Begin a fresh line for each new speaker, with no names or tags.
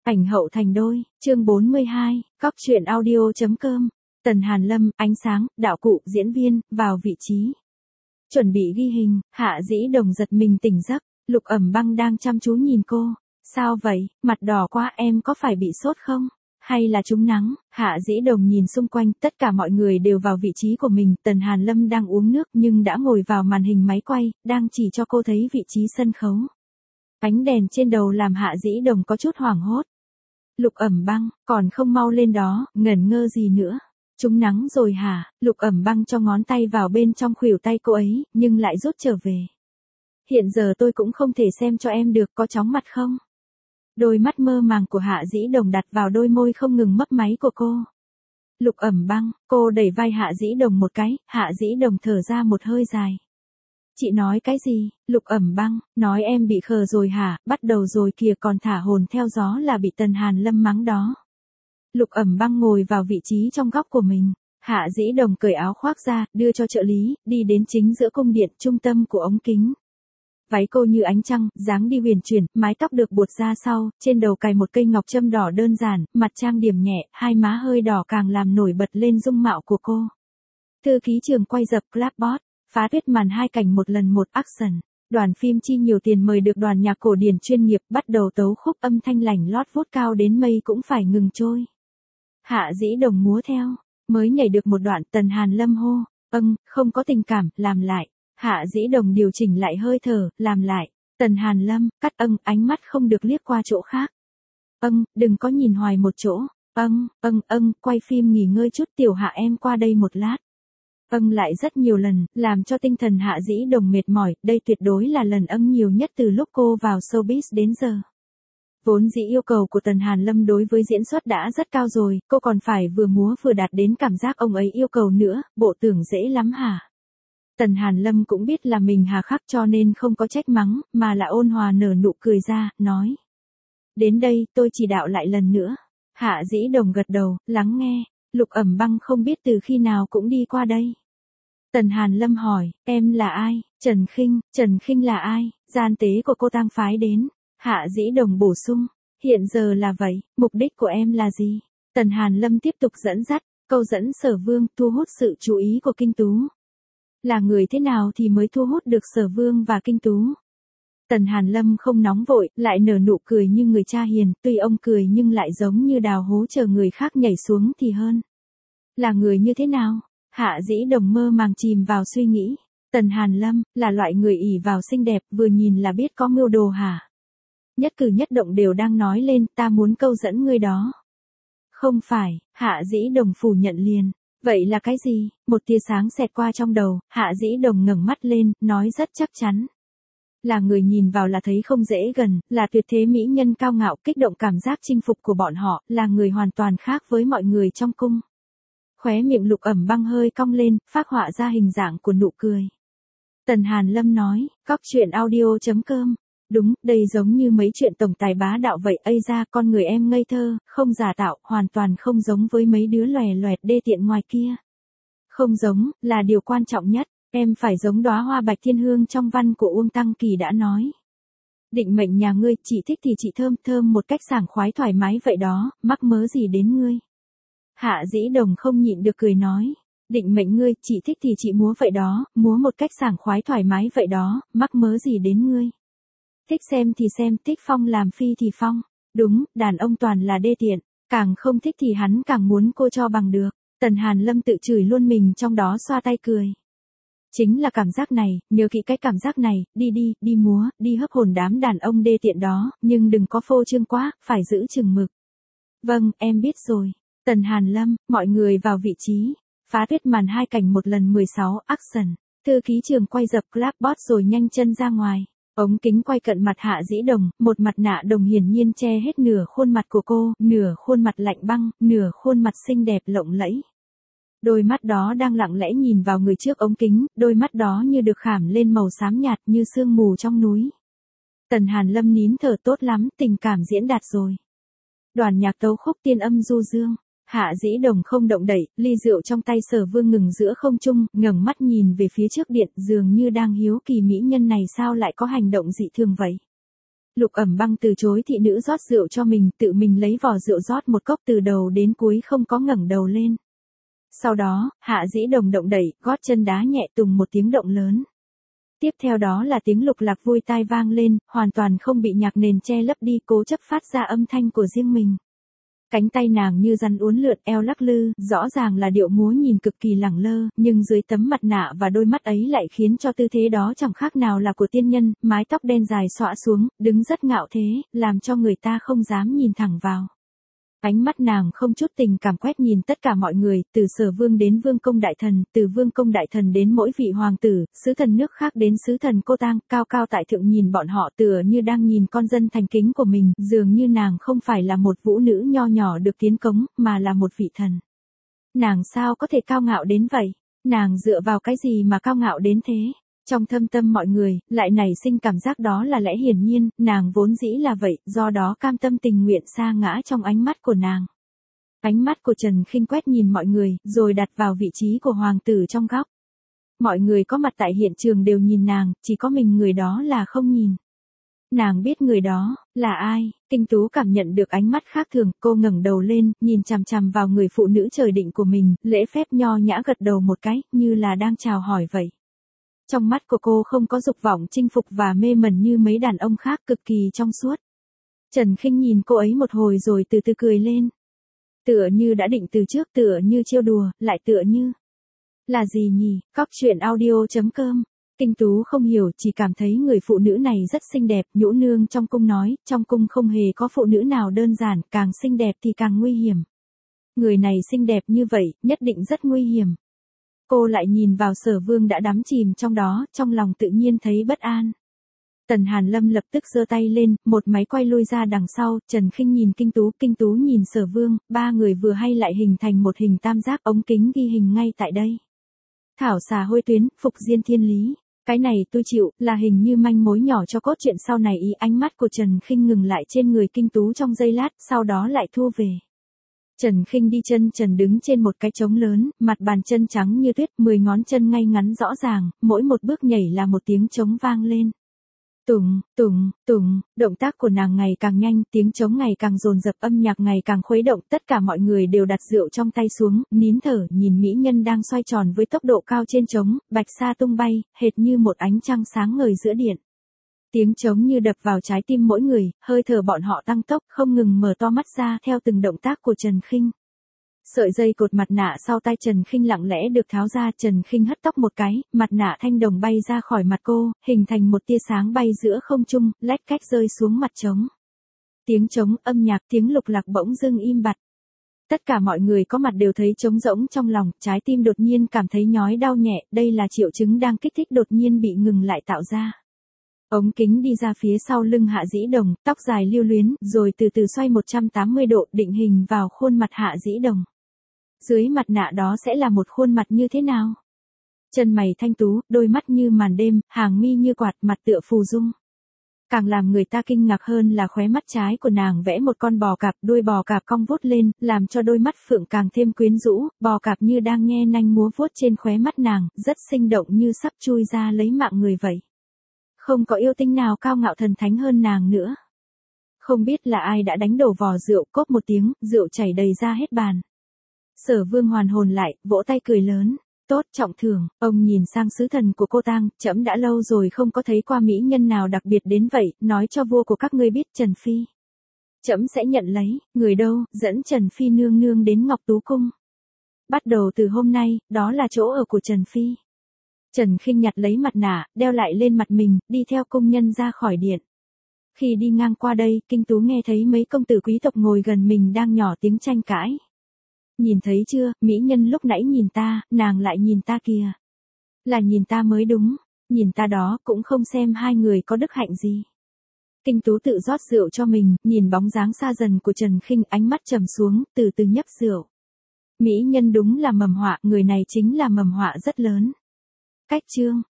Ảnh hậu thành đôi, chương 42, cóc truyện audio.com. Tần Hàn Lâm, ánh sáng, đạo cụ, diễn viên, vào vị trí. Chuẩn bị ghi hình, Hạ Dĩ Đồng giật mình tỉnh giấc, Lục Ẩm Băng đang chăm chú nhìn cô. Sao vậy, mặt đỏ quá, em có phải bị sốt không? Hay là trúng nắng? Hạ Dĩ Đồng nhìn xung quanh, tất cả mọi người đều vào vị trí của mình. Tần Hàn Lâm đang uống nước nhưng đã ngồi vào màn hình máy quay, đang chỉ cho cô thấy vị trí sân khấu. Ánh đèn trên đầu làm Hạ Dĩ Đồng có chút hoảng hốt. Lục Ẩm Băng, còn không mau lên đó, ngẩn ngơ gì nữa? Trúng nắng rồi hả? Lục Ẩm Băng cho ngón tay vào bên trong khuỷu tay cô ấy, nhưng lại rút trở về. Hiện giờ tôi cũng không thể xem cho em được, có chóng mặt không? Đôi mắt mơ màng của Hạ Dĩ Đồng đặt vào đôi môi không ngừng mấp máy của cô. Lục Ẩm Băng, cô đẩy vai Hạ Dĩ Đồng một cái, Hạ Dĩ Đồng thở ra một hơi dài. Chị nói cái gì? Lục Ẩm Băng, nói em bị khờ rồi hả? Bắt đầu rồi kìa, còn thả hồn theo gió là bị Tần Hàn Lâm mắng đó. Lục Ẩm Băng ngồi vào vị trí trong góc của mình. Hạ Dĩ Đồng cởi áo khoác ra, đưa cho trợ lý, đi đến chính giữa cung điện, trung tâm của ống kính. Váy cô như ánh trăng, dáng đi huyền chuyển, mái tóc được buột ra sau, trên đầu cài một cây ngọc châm đỏ đơn giản, mặt trang điểm nhẹ, hai má hơi đỏ càng làm nổi bật lên dung mạo của cô. Thư ký trường quay dập clapboard, phá tuyết màn 2 cảnh 1 lần 1 action. Đoàn phim chi nhiều tiền mời được đoàn nhạc cổ điển chuyên nghiệp bắt đầu tấu khúc, âm thanh lảnh lót vút cao đến mây cũng phải ngừng trôi. Hạ Dĩ Đồng múa theo, mới nhảy được một đoạn, Tần Hàn Lâm hô, không có tình cảm, làm lại. Hạ Dĩ Đồng điều chỉnh lại hơi thở, làm lại. Tần Hàn Lâm, cắt, ánh mắt không được liếc qua chỗ khác. Đừng có nhìn hoài một chỗ. Quay phim nghỉ ngơi chút, Tiểu Hạ em qua đây một lát. Lại rất nhiều lần, làm cho tinh thần Hạ Dĩ Đồng mệt mỏi, đây tuyệt đối là lần nhiều nhất từ lúc cô vào showbiz đến giờ. Vốn dĩ yêu cầu của Tần Hàn Lâm đối với diễn xuất đã rất cao rồi, cô còn phải vừa múa vừa đạt đến cảm giác ông ấy yêu cầu nữa, bộ tưởng dễ lắm hả? Tần Hàn Lâm cũng biết là mình hà khắc cho nên không có trách mắng, mà là ôn hòa nở nụ cười ra, nói. Đến đây, tôi chỉ đạo lại lần nữa. Hạ Dĩ Đồng gật đầu, lắng nghe. Lục Ẩm Băng không biết từ khi nào cũng đi qua đây. Tần Hàn Lâm hỏi, em là ai? Trần Khinh là ai? Gian tế của cô tang phái đến. Hạ Dĩ Đồng bổ sung, hiện giờ là vậy, mục đích của em là gì? Tần Hàn Lâm tiếp tục dẫn dắt, câu dẫn Sở Vương, thu hút sự chú ý của Kinh Tú. Là người thế nào thì mới thu hút được Sở Vương và Kinh Tú? Tần Hàn Lâm không nóng vội, lại nở nụ cười như người cha hiền, tuy ông cười nhưng lại giống như đào hố chờ người khác nhảy xuống thì hơn. Là người như thế nào? Hạ Dĩ Đồng mơ màng chìm vào suy nghĩ. Tần Hàn Lâm, là loại người ỷ vào xinh đẹp, vừa nhìn là biết có mưu đồ hả? Nhất cử nhất động đều đang nói lên, ta muốn câu dẫn ngươi đó. Không phải, Hạ Dĩ Đồng phủ nhận liền. Vậy là cái gì? Một tia sáng xẹt qua trong đầu, Hạ Dĩ Đồng ngẩng mắt lên, nói rất chắc chắn. Là người nhìn vào là thấy không dễ gần, là tuyệt thế mỹ nhân cao ngạo, kích động cảm giác chinh phục của bọn họ, là người hoàn toàn khác với mọi người trong cung. Khóe miệng Lục Ẩm Băng hơi cong lên, phác họa ra hình dạng của nụ cười. Tần Hàn Lâm nói, cóc truyện audio.com. Đúng, đây giống như mấy chuyện tổng tài bá đạo vậy, ây ra, con người em ngây thơ, không giả tạo, hoàn toàn không giống với mấy đứa lòe loẹt đê tiện ngoài kia. Không giống, là điều quan trọng nhất, em phải giống đóa hoa bạch thiên hương trong văn của Uông Tăng Kỳ đã nói. Định mệnh nhà ngươi, chị thích thì chị thơm thơm một cách sảng khoái thoải mái vậy đó, mắc mớ gì đến ngươi. Hạ Dĩ Đồng không nhịn được cười nói. Định mệnh ngươi, chị thích thì chị múa vậy đó, múa một cách sảng khoái thoải mái vậy đó, mắc mớ gì đến ngươi. Thích xem thì xem, thích phong làm phi thì phong. Đúng, đàn ông toàn là đê tiện, càng không thích thì hắn càng muốn cô cho bằng được. Tần Hàn Lâm tự chửi luôn mình trong đó, xoa tay cười. Chính là cảm giác này, nhớ kỹ cái cảm giác này, đi múa, đi hấp hồn đám đàn ông đê tiện đó, nhưng đừng có phô trương quá, phải giữ chừng mực. Vâng, em biết rồi. Tần Hàn Lâm, mọi người vào vị trí. Phá tuyết màn 2 cảnh 1 lần 16 action. Thư ký trường quay dập clapboard rồi nhanh chân ra ngoài. Ống kính quay cận mặt Hạ Dĩ Đồng, một mặt nạ đồng hiển nhiên che hết nửa khuôn mặt của cô, nửa khuôn mặt lạnh băng, nửa khuôn mặt xinh đẹp lộng lẫy. Đôi mắt đó đang lặng lẽ nhìn vào người trước ống kính, đôi mắt đó như được khảm lên màu xám nhạt như sương mù trong núi. Tần Hàn Lâm nín thở, tốt lắm, tình cảm diễn đạt rồi. Đoàn nhạc tấu khúc tiên âm du dương. Hạ Dĩ Đồng không động đậy, ly rượu trong tay Sở Vương ngừng giữa không trung, ngẩng mắt nhìn về phía trước điện, dường như đang hiếu kỳ mỹ nhân này sao lại có hành động dị thường vậy. Lục Ẩm Băng từ chối thị nữ rót rượu cho mình, tự mình lấy vò rượu rót một cốc từ đầu đến cuối không có ngẩng đầu lên. Sau đó, Hạ Dĩ Đồng động đẩy, gót chân đá nhẹ tùng một tiếng động lớn. Tiếp theo đó là tiếng lục lạc vui tai vang lên, hoàn toàn không bị nhạc nền che lấp đi, cố chấp phát ra âm thanh của riêng mình. Cánh tay nàng như rắn uốn lượn, eo lắc lư, rõ ràng là điệu múa nhìn cực kỳ lẳng lơ, nhưng dưới tấm mặt nạ và đôi mắt ấy lại khiến cho tư thế đó chẳng khác nào là của tiên nhân, mái tóc đen dài xõa xuống, đứng rất ngạo thế, làm cho người ta không dám nhìn thẳng vào. Ánh mắt nàng không chút tình cảm quét nhìn tất cả mọi người, từ Sở Vương đến Vương Công Đại Thần, từ Vương Công Đại Thần đến mỗi vị hoàng tử, sứ thần nước khác đến sứ thần Cô Tang, cao cao tại thượng nhìn bọn họ tựa như đang nhìn con dân thành kính của mình, dường như nàng không phải là một vũ nữ nho nhỏ được tiến cống, mà là một vị thần. Nàng sao có thể cao ngạo đến vậy? Nàng dựa vào cái gì mà cao ngạo đến thế? Trong thâm tâm mọi người, lại nảy sinh cảm giác đó là lẽ hiển nhiên, nàng vốn dĩ là vậy, do đó cam tâm tình nguyện sa ngã trong ánh mắt của nàng. Ánh mắt của Trần Khinh quét nhìn mọi người, rồi đặt vào vị trí của hoàng tử trong góc. Mọi người có mặt tại hiện trường đều nhìn nàng, chỉ có mình người đó là không nhìn. Nàng biết người đó là ai, Kinh Tú cảm nhận được ánh mắt khác thường, cô ngẩng đầu lên, nhìn chằm chằm vào người phụ nữ trời định của mình, lễ phép nho nhã gật đầu một cái, như là đang chào hỏi vậy. Trong mắt của cô không có dục vọng chinh phục và mê mẩn như mấy đàn ông khác, cực kỳ trong suốt. Trần Khinh nhìn cô ấy một hồi rồi từ từ cười lên. Tựa như đã định từ trước, tựa như trêu đùa, lại tựa như... Là gì nhỉ? Cóc truyện audio.com. Kinh Tú không hiểu, chỉ cảm thấy người phụ nữ này rất xinh đẹp, nhũ nương trong cung nói, trong cung không hề có phụ nữ nào đơn giản, càng xinh đẹp thì càng nguy hiểm. Người này xinh đẹp như vậy, nhất định rất nguy hiểm. Cô lại nhìn vào Sở Vương đã đắm chìm trong đó, trong lòng tự nhiên thấy bất an. Tần Hàn Lâm lập tức giơ tay lên, một máy quay lui ra đằng sau, Trần Khinh nhìn Kinh Tú nhìn Sở Vương, ba người vừa hay lại hình thành một hình tam giác, ống kính ghi hình ngay tại đây. Thảo xà hôi tuyến, phục diên thiên lý. Cái này tôi chịu, là hình như manh mối nhỏ cho cốt truyện sau này. Ý ánh mắt của Trần Khinh ngừng lại trên người Kinh Tú trong giây lát, sau đó lại thu về. Trần Khinh đi chân trần đứng trên một cái trống lớn, mặt bàn chân trắng như tuyết, 10 ngón chân ngay ngắn rõ ràng, mỗi một bước nhảy là một tiếng trống vang lên. Tùng, tùng, tùng, động tác của nàng ngày càng nhanh, tiếng trống ngày càng dồn dập, âm nhạc ngày càng khuấy động, tất cả mọi người đều đặt rượu trong tay xuống, nín thở, nhìn mỹ nhân đang xoay tròn với tốc độ cao trên trống, bạch sa tung bay, hệt như một ánh trăng sáng ngời giữa điện. Tiếng trống như đập vào trái tim mỗi người, hơi thở bọn họ tăng tốc, không ngừng mở to mắt ra theo từng động tác của Trần Khinh. Sợi dây cột mặt nạ sau tay Trần Khinh lặng lẽ được tháo ra, Trần Khinh hất tóc một cái, mặt nạ thanh đồng bay ra khỏi mặt cô, hình thành một tia sáng bay giữa không trung, lách cách rơi xuống mặt trống. Tiếng trống, âm nhạc, tiếng lục lạc bỗng dưng im bặt. Tất cả mọi người có mặt đều thấy trống rỗng trong lòng, trái tim đột nhiên cảm thấy nhói đau nhẹ, đây là triệu chứng đang kích thích đột nhiên bị ngừng lại tạo ra. Ống kính đi ra phía sau lưng Hạ Dĩ Đồng, tóc dài lưu luyến, rồi từ từ xoay 180 độ, định hình vào khuôn mặt Hạ Dĩ Đồng. Dưới mặt nạ đó sẽ là một khuôn mặt như thế nào? Chân mày thanh tú, đôi mắt như màn đêm, hàng mi như quạt, mặt tựa phù dung. Càng làm người ta kinh ngạc hơn là khóe mắt trái của nàng vẽ một con bò cạp, đuôi bò cạp cong vút lên, làm cho đôi mắt phượng càng thêm quyến rũ, bò cạp như đang nhe nanh múa vuốt trên khóe mắt nàng, rất sinh động như sắp chui ra lấy mạng người vậy. Không có yêu tinh nào cao ngạo thần thánh hơn nàng nữa. Không biết là ai đã đánh đổ vò rượu, cốp một tiếng, rượu chảy đầy ra hết bàn. Sở Vương hoàn hồn lại, vỗ tay cười lớn. Tốt, trọng thưởng. Ông nhìn sang sứ thần của Cô Tang, trẫm đã lâu rồi không có thấy qua mỹ nhân nào đặc biệt đến vậy, nói cho vua của các ngươi biết, Trần Phi. Trẫm sẽ nhận lấy. Người đâu? Dẫn Trần Phi nương nương đến Ngọc Tú Cung. Bắt đầu từ hôm nay, đó là chỗ ở của Trần Phi. Trần Khinh nhặt lấy mặt nạ, đeo lại lên mặt mình, đi theo công nhân ra khỏi điện. Khi đi ngang qua đây, Kinh Tú nghe thấy mấy công tử quý tộc ngồi gần mình đang nhỏ tiếng tranh cãi. Nhìn thấy chưa, mỹ nhân lúc nãy nhìn ta, nàng lại nhìn ta kìa. Là nhìn ta mới đúng, nhìn ta đó cũng không xem hai người có đức hạnh gì. Kinh Tú tự rót rượu cho mình, nhìn bóng dáng xa dần của Trần Khinh, ánh mắt trầm xuống, từ từ nhấp rượu. Mỹ nhân đúng là mầm họa, người này chính là mầm họa rất lớn. Cách chương